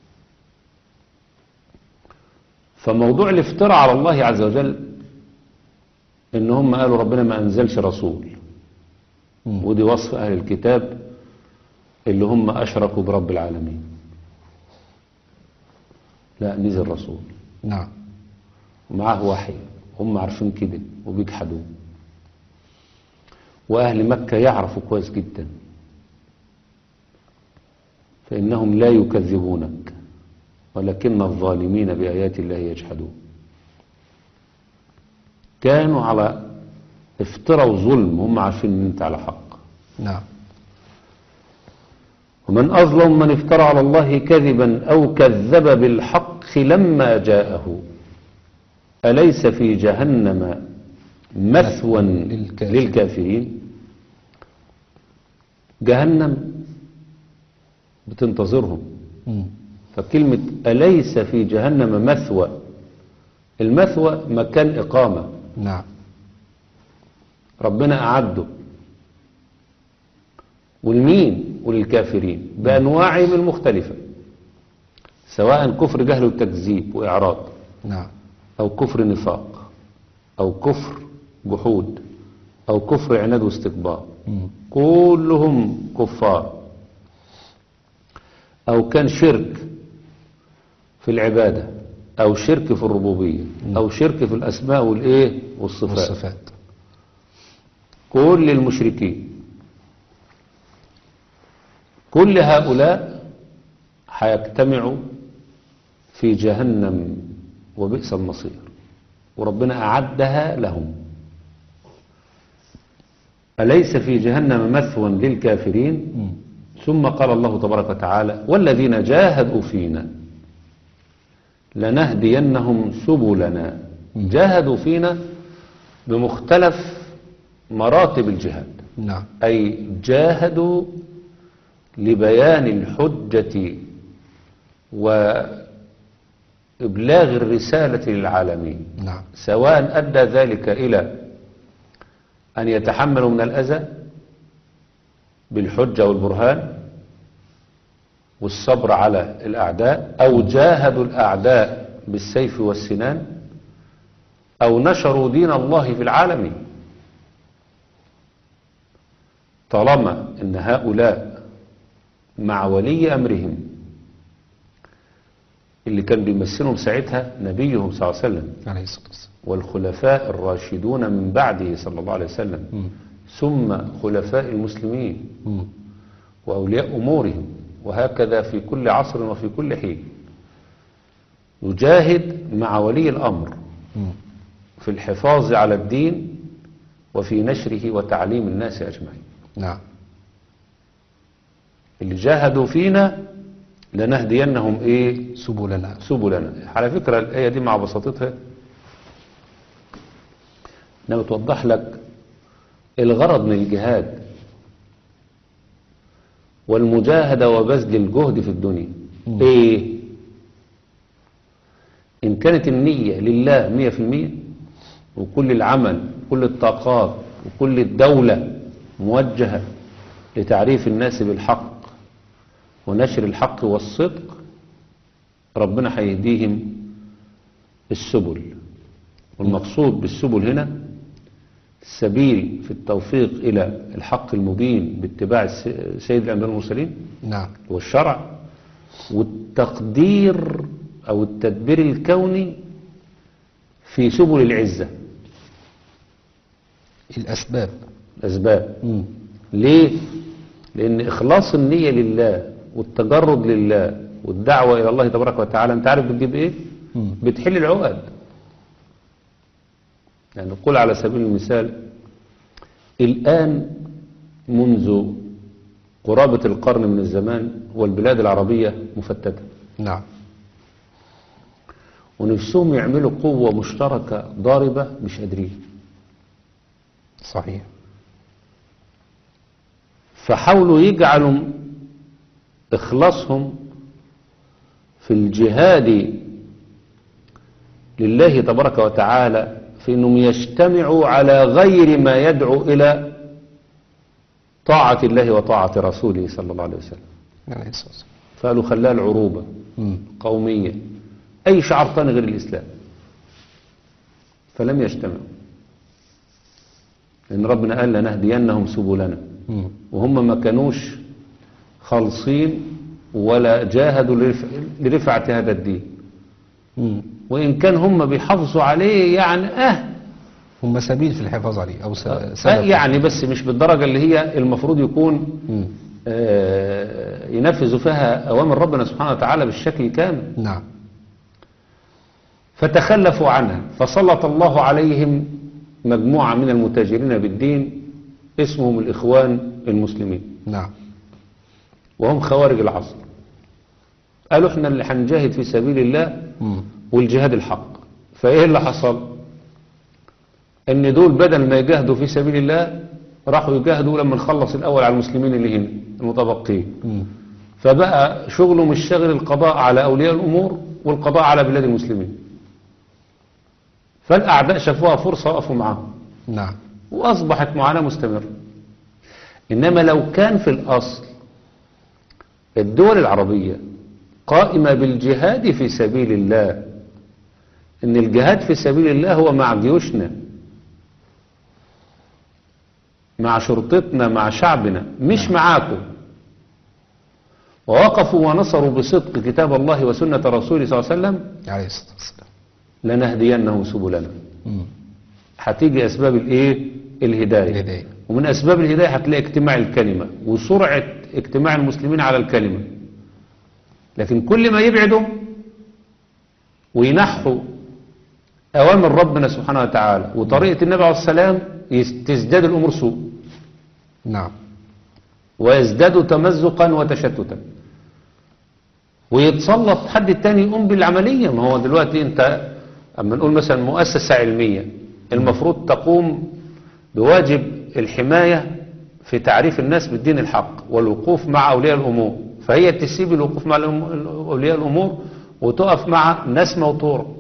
فموضوع الافتراء على الله عز وجل ان هم قالوا ربنا ما انزلش رسول، ودي وصف اهل الكتاب اللي هم اشركوا برب العالمين. لا، نزل رسول. نعم. ومعه وحي، هم عارفين كده وبيجحدوه. واهل مكة يعرفوا كويس جدا، فانهم لا يكذبونك ولكن الظالمين بآيات الله يجحدون. كانوا على افتراء وظلم، هم عارفين ان انت على حق. نعم. ومن أظلم من افترى على الله كذبا أو كذب بالحق لما جاءه أليس في جهنم مثوى للكافرين, للكافرين؟ جهنم بتنتظرهم. م. فكلمة أليس في جهنم مثوى، المثوى مكان إقامة. نعم. ربنا أعده ولمين؟ وللكافرين بأنواعهم المختلفة، سواء كفر جهل وتكذيب وإعراض، نعم، أو كفر نفاق، أو كفر جحود، أو كفر عناد واستكبار. م. كلهم كفار. أو كان شرك في العبادة، أو شرك في الربوبية، م. أو شرك في الأسماء والإيه والصفات, والصفات. كل المشركين، كل هؤلاء هيجتمعوا في جهنم وبئس المصير، وربنا أعدها لهم. أليس في جهنم مثوى للكافرين؟ م. ثم قال الله تبارك وتعالى والذين جاهدوا فينا لنهدينهم سبلنا. م. جاهدوا فينا بمختلف مراتب الجهاد. نعم. أي جاهدوا لبيان الحجة وإبلاغ الرسالة للعالمين. نعم. سواء أدى ذلك إلى أن يتحملوا من الأذى بالحجة والبرهان، والصبر على الأعداء، أو جاهدوا الأعداء بالسيف والسنان، أو نشروا دين الله في العالم. طالما أن هؤلاء مع ولي أمرهم اللي كان بيمثلهم ساعتها نبيهم صلى الله عليه وسلم عليه الصلاة والسلام، والخلفاء الراشدون من بعده صلى الله عليه وسلم، مم. ثم خلفاء المسلمين مم. وأولياء أمورهم، وهكذا في كل عصر وفي كل حين يجاهد مع ولي الأمر مم. في الحفاظ على الدين وفي نشره وتعليم الناس أجمعين. نعم. اللي جاهدوا فينا لنهدينهم إيه؟ سبلنا. سبلنا. على فكرة الآية دي مع بساطتها إنها بتوضح لك الغرض من الجهاد والمجاهدة وبذل الجهد في الدنيا. مم. إيه؟ إن كانت النية لله مية في المية، وكل العمل كل الطاقات وكل الدولة موجهة لتعريف الناس بالحق ونشر الحق والصدق، ربنا هيهديهم السبل. والمقصود بالسبل هنا السبيل في التوفيق إلى الحق المبين باتباع الس- سيد الأنبياء والمرسلين نعم. والشرع، والتقدير أو التدبير الكوني في سبل العزة. الأسباب. الأسباب. مم. ليه؟ لأن إخلاص النية لله والتجرد لله والدعوة إلى الله تبارك وتعالى، أنت عارف بتجيب إيه؟ مم. بتحل العقد. يعني نقول على سبيل المثال الآن منذ قرابة القرن من الزمان والبلاد العربية مفتتة، نعم. ونفسهم يعملوا قوة مشتركة ضاربة مش قادرين، صحيح. فحاولوا يجعلوا إخلاصهم في الجهاد لله تبارك وتعالى في أنهم يجتمعوا على غير ما يدعو إلى طاعة الله وطاعة رسوله صلى الله عليه وسلم. عليه الصلاة والسلام. فقالوا خلاها العروبة مم. قومية، أي شعار ثاني غير الإسلام، فلم يجتمعوا. لأن ربنا قال لنهدينهم سبلنا، مم. وهم ما كانوش خالصين ولا جاهدوا لرفع لرفعة هذا الدين، مم. وإن كان هم بيحافظوا عليه يعني أه هم سبيل في الحفاظ عليه أو س- آه، سبب. يعني بس مش بالدرجة اللي هي المفروض يكون مم. آه، ينفذوا فيها أوامر ربنا سبحانه وتعالى بالشكل الكامل. نعم. فتخلفوا عنها، فسلط الله عليهم مجموعة من المتاجرين بالدين اسمهم الإخوان المسلمين، نعم. وهم خوارج العصر. قالوا احنا اللي هنجاهد في سبيل الله مم. والجهاد الحق. فايه اللي حصل؟ ان دول بدل ما يجاهدوا في سبيل الله راحوا يجاهدوا لما نخلص الاول على المسلمين اللي هنا المتبقين. مم. فبقى شغله مش شاغل القضاء على اولياء الامور والقضاء على بلاد المسلمين. فالاعداء شافوها فرصة وقفوا معاهم، نعم. واصبحت معاناة مستمرة. انما لو كان في الاصل الدول العربية قائمة بالجهاد في سبيل الله، ان الجهاد في سبيل الله هو مع جيوشنا مع شرطتنا مع شعبنا مش نعم. معاكم، ووقفوا ونصروا بصدق كتاب الله وسنة رسوله صلى الله عليه وسلم، عليه الصلاة والسلام. لنهدينهم سبلنا. مم. هتيجي اسباب الايه؟ الهداية. الهداية. ومن اسباب الهداية هتلاقي اجتماع الكلمة وسرعة اجتماع المسلمين على الكلمة. لكن كل ما يبعدوا وينحوا أوامر ربنا سبحانه وتعالى وطريقة النبي عليه السلام تزداد الأمور سوء، نعم. ويزدادوا تمزقا وتشتتا، ويتسلط حد التاني يقوم بالعملية. ما هو دلوقتي انت اما نقول مثلا مؤسسة علمية المفروض تقوم بواجب الحماية في تعريف الناس بالدين الحق والوقوف مع أولياء الأمور، فهي تسيب الوقوف مع أولياء الأمور وتقف مع ناس موتورة،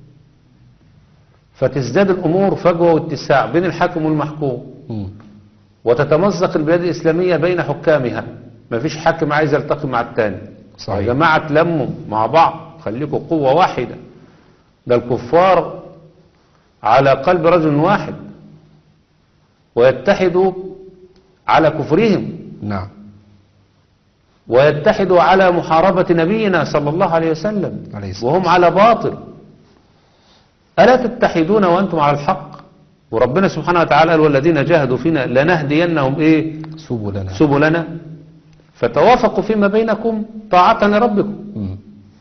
فتزداد الأمور فجوة واتساع بين الحاكم والمحكوم، مم. وتتمزق البلاد الإسلامية بين حكامها، ما فيش حاكم عايز يلتقي مع التاني، صحيح. يا جماعة تلموا مع بعض، خليكم قوة واحدة. ده الكفار على قلب رجل واحد، ويتحدوا على كفرهم، نعم. ويتحدوا على محاربة نبينا صلى الله عليه وسلم، عليه الصلاة وهم على باطل. ألا تتحدون وأنتم على الحق؟ وربنا سبحانه وتعالى قال والذين جاهدوا فينا لنهدينهم إيه؟ سبلنا. سبلنا. فتوافقوا فيما بينكم طاعة لربكم، مم.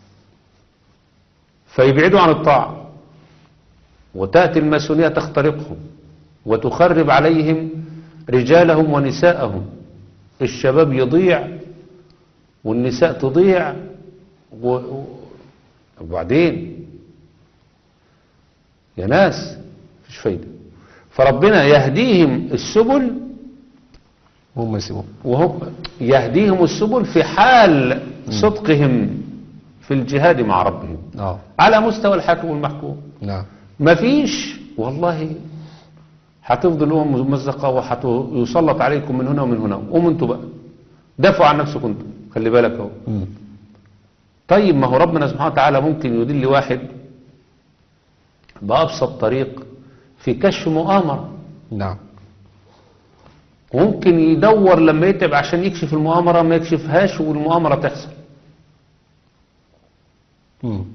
فيبعدوا عن الطاعة، وتأتي الماسونية تخترقهم وتخرب عليهم رجالهم ونساءهم. الشباب يضيع والنساء تضيع و... وبعدين يا ناس مفيش فايدة. فربنا يهديهم السبل، هم يسيبون. وهم يهديهم السبل في حال صدقهم في الجهاد مع ربهم اه على مستوى الحاكم والمحكوم. نعم. مفيش والله، هتفضل الأمم ممزقة وهيسلط عليكم من هنا ومن هنا. قوموا انتوا بقى دافعوا عن نفسكم انتوا، خلي بالك اهو. مم. طيب ما هو ربنا سبحانه وتعالى ممكن يدل واحد بأبسط طريق في كشف مؤامرة، نعم. ممكن يدور لما يتعب عشان يكشف المؤامرة ما يكشفهاش والمؤامرة تحصل. مم.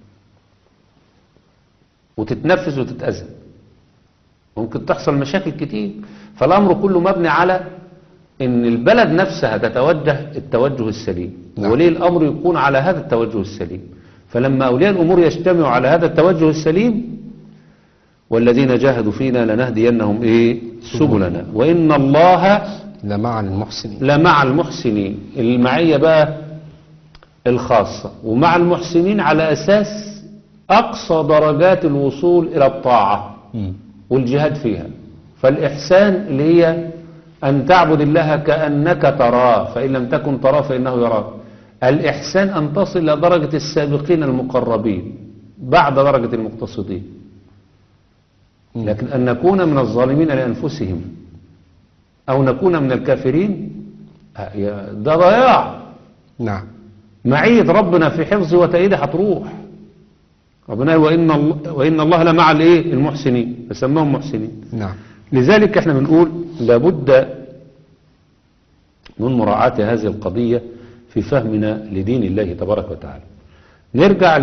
وتتنفذ وتتأذى، ممكن تحصل مشاكل كتير. فالأمر كله مبني على ان البلد نفسها تتوجه التوجه السليم. نعم. وليه الأمر يكون على هذا التوجه السليم؟ فلما أولياء الأمور يجتمعوا على هذا التوجه السليم والذين جاهدوا فينا لنهدينهم إيه؟ سبلنا وإن الله لمع المحسنين. لمع المحسنين. المعية بقى الخاصة، ومع المحسنين على أساس أقصى درجات الوصول إلى الطاعة مم. والجهاد فيها. فالإحسان اللي هي أن تعبد الله كأنك تراه، فإن لم تكن تراه فإنه يراك. الإحسان أن تصل إلى درجة السابقين المقربين بعد درجة المقتصدين. مم. لكن أن نكون من الظالمين لأنفسهم أو نكون من الكافرين ده ضياع. نعم. معية ربنا في حفظه وتأييده هتروح. ربنا قال وإن الله, وإن الله لمع الإيه؟ المحسنين، فسماهم محسنين. نعم. لذلك احنا بنقول لابد من مراعاة هذه القضية في فهمنا لدين الله تبارك وتعالى. نرجع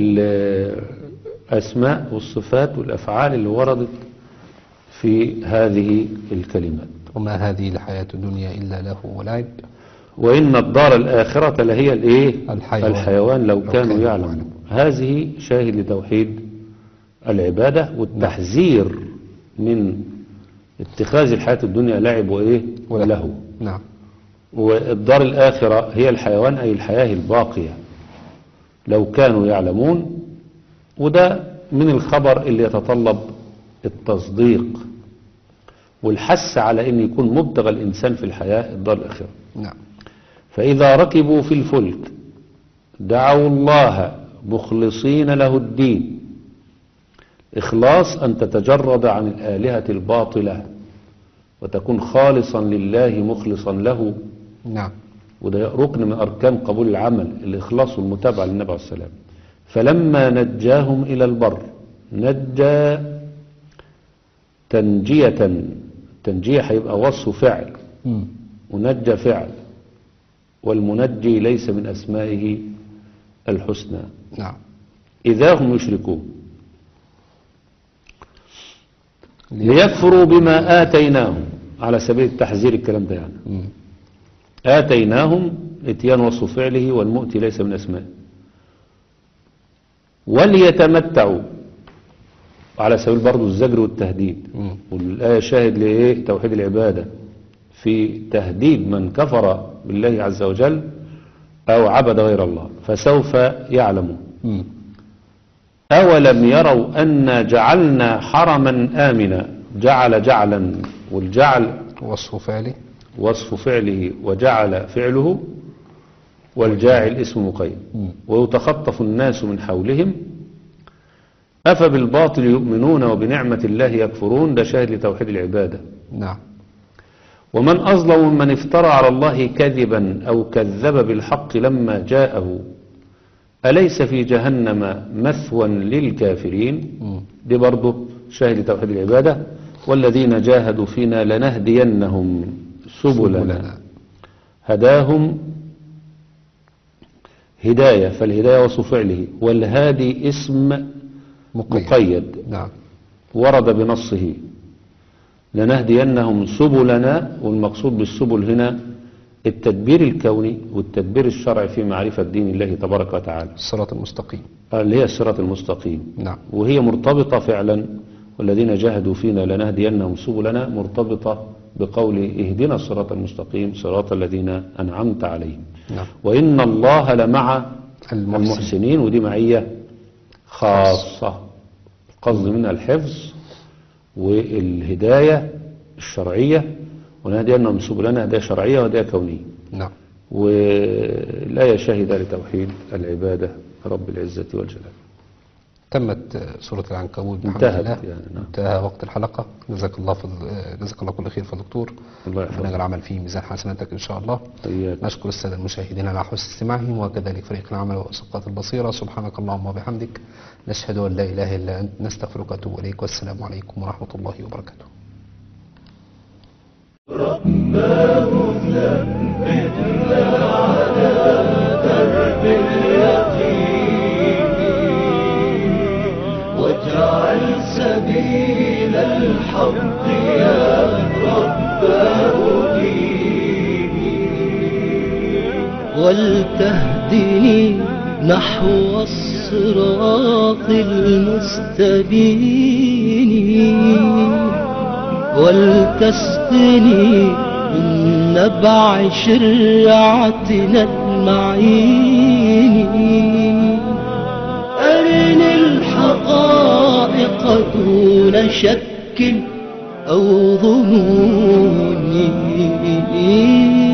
للأسماء والصفات والأفعال اللي وردت في هذه الكلمات. وما هذه الحياة الدنيا إلا له ولعب وإن الدار الآخرة لهي الإيه؟ الحيوان. الحيوان لو, لو كانوا كانوا يعلمون. يعلمون. هذه شاهد لتوحيد العبادة والتحذير من اتخاذ الحياة الدنيا لعب وإيه؟ وله. نعم. والدار الآخرة هي الحيوان، أي الحياة الباقية لو كانوا يعلمون. وده من الخبر اللي يتطلب التصديق والحث على أن يكون مبتغى الإنسان في الحياة الدار الآخرة. نعم. فإذا ركبوا في الفلك دعوا الله مخلصين له الدين. إخلاص أن تتجرد عن الآلهة الباطلة وتكون خالصا لله مخلصا له. نعم. وده ركن من أركان قبول العمل، الإخلاص والمتابعة للنبي عليه السلام. فلما نجاهم إلى البر نجى تنجية. التنجية هيبقى وصف فعل مم. ونجى فعل، والمنجي ليس من أسمائه الحسنى. نعم. إذا هم يشركون ليكفروا بما آتيناهم، على سبيل التحذير الكلام ده يعني. مم. آتيناهم اتيان وصف فعله، والمؤتي ليس من أسمائه. وليتمتعوا، على سبيل برضو الزجر والتهديد. مم. والآية شاهد لإيه؟ توحيد العبادة في تهديد من كفر بالله عز وجل أو عبد غير الله، فسوف يعلمون. مم. أولم يروا أنا جعلنا حرما آمنا. جعل جعلا، والجعل وصف فعله وصف فعله وجعل فعله، والجاعل اسم مقيد. مم. ويتخطف الناس من حولهم أفبالباطل يؤمنون وبنعمة الله يكفرون. ده شاهد لتوحيد العبادة. نعم. ومن أظلم ممن افترى على الله كذبا أو كذب بالحق لما جاءه أليس في جهنم مثوى للكافرين. مم. دي برضو شاهد توحيد العبادة. والذين جاهدوا فينا لنهدينهم سبلنا سبلنا. هداهم هداية، فالهداية وصف فعله، والهادي اسم مقيد. مقيد نعم. ورد بنصه لنهدينهم سبلنا. والمقصود بالسبل هنا التدبير الكوني والتدبير الشرعي في معرفة دين الله تبارك وتعالى، الصراط المستقيم. اللي هي الصراط المستقيم. نعم. وهي مرتبطة فعلا، والذين جاهدوا فينا لنهدينهم سبلنا، مرتبطة بقول اهدنا الصراط المستقيم صراط الذين أنعمت عليهم. نعم. وإن الله لمع المحسن. المحسنين. ودي معية خاصة، قصد منها الحفظ والهداية الشرعية، ونهدينهم سبلنا هداية شرعية وهداية كونية. نعم. ولا يشهد لتوحيد العبادة رب العزة والجلال. تمت سورة العنكبوت بحمد انتهت الله. يعني. نعم. انتهى وقت الحلقة. جزاك الله فضل... جزاك الله كل خير فضل دكتور. الله ربنا يحفظك. يجعل العمل فيه ميزان حسناتك إن شاء الله. إياك. نشكر السادة المشاهدين على حسن استماعهم، وكذلك فريق العمل وأسقاط البصيرة. سبحانك اللهم وبحمدك، نشهد أن لا إله إلا أنت، نستغفرك ونتوب إليك، والسلام عليكم ورحمة الله وبركاته. واجعل سبيل الحق يا رب هديني، ولتهدني نحو الصراط المستبين، ولتسقني من نبع شرعتنا المعين. أرني الحقائق دون شك أو ظنون.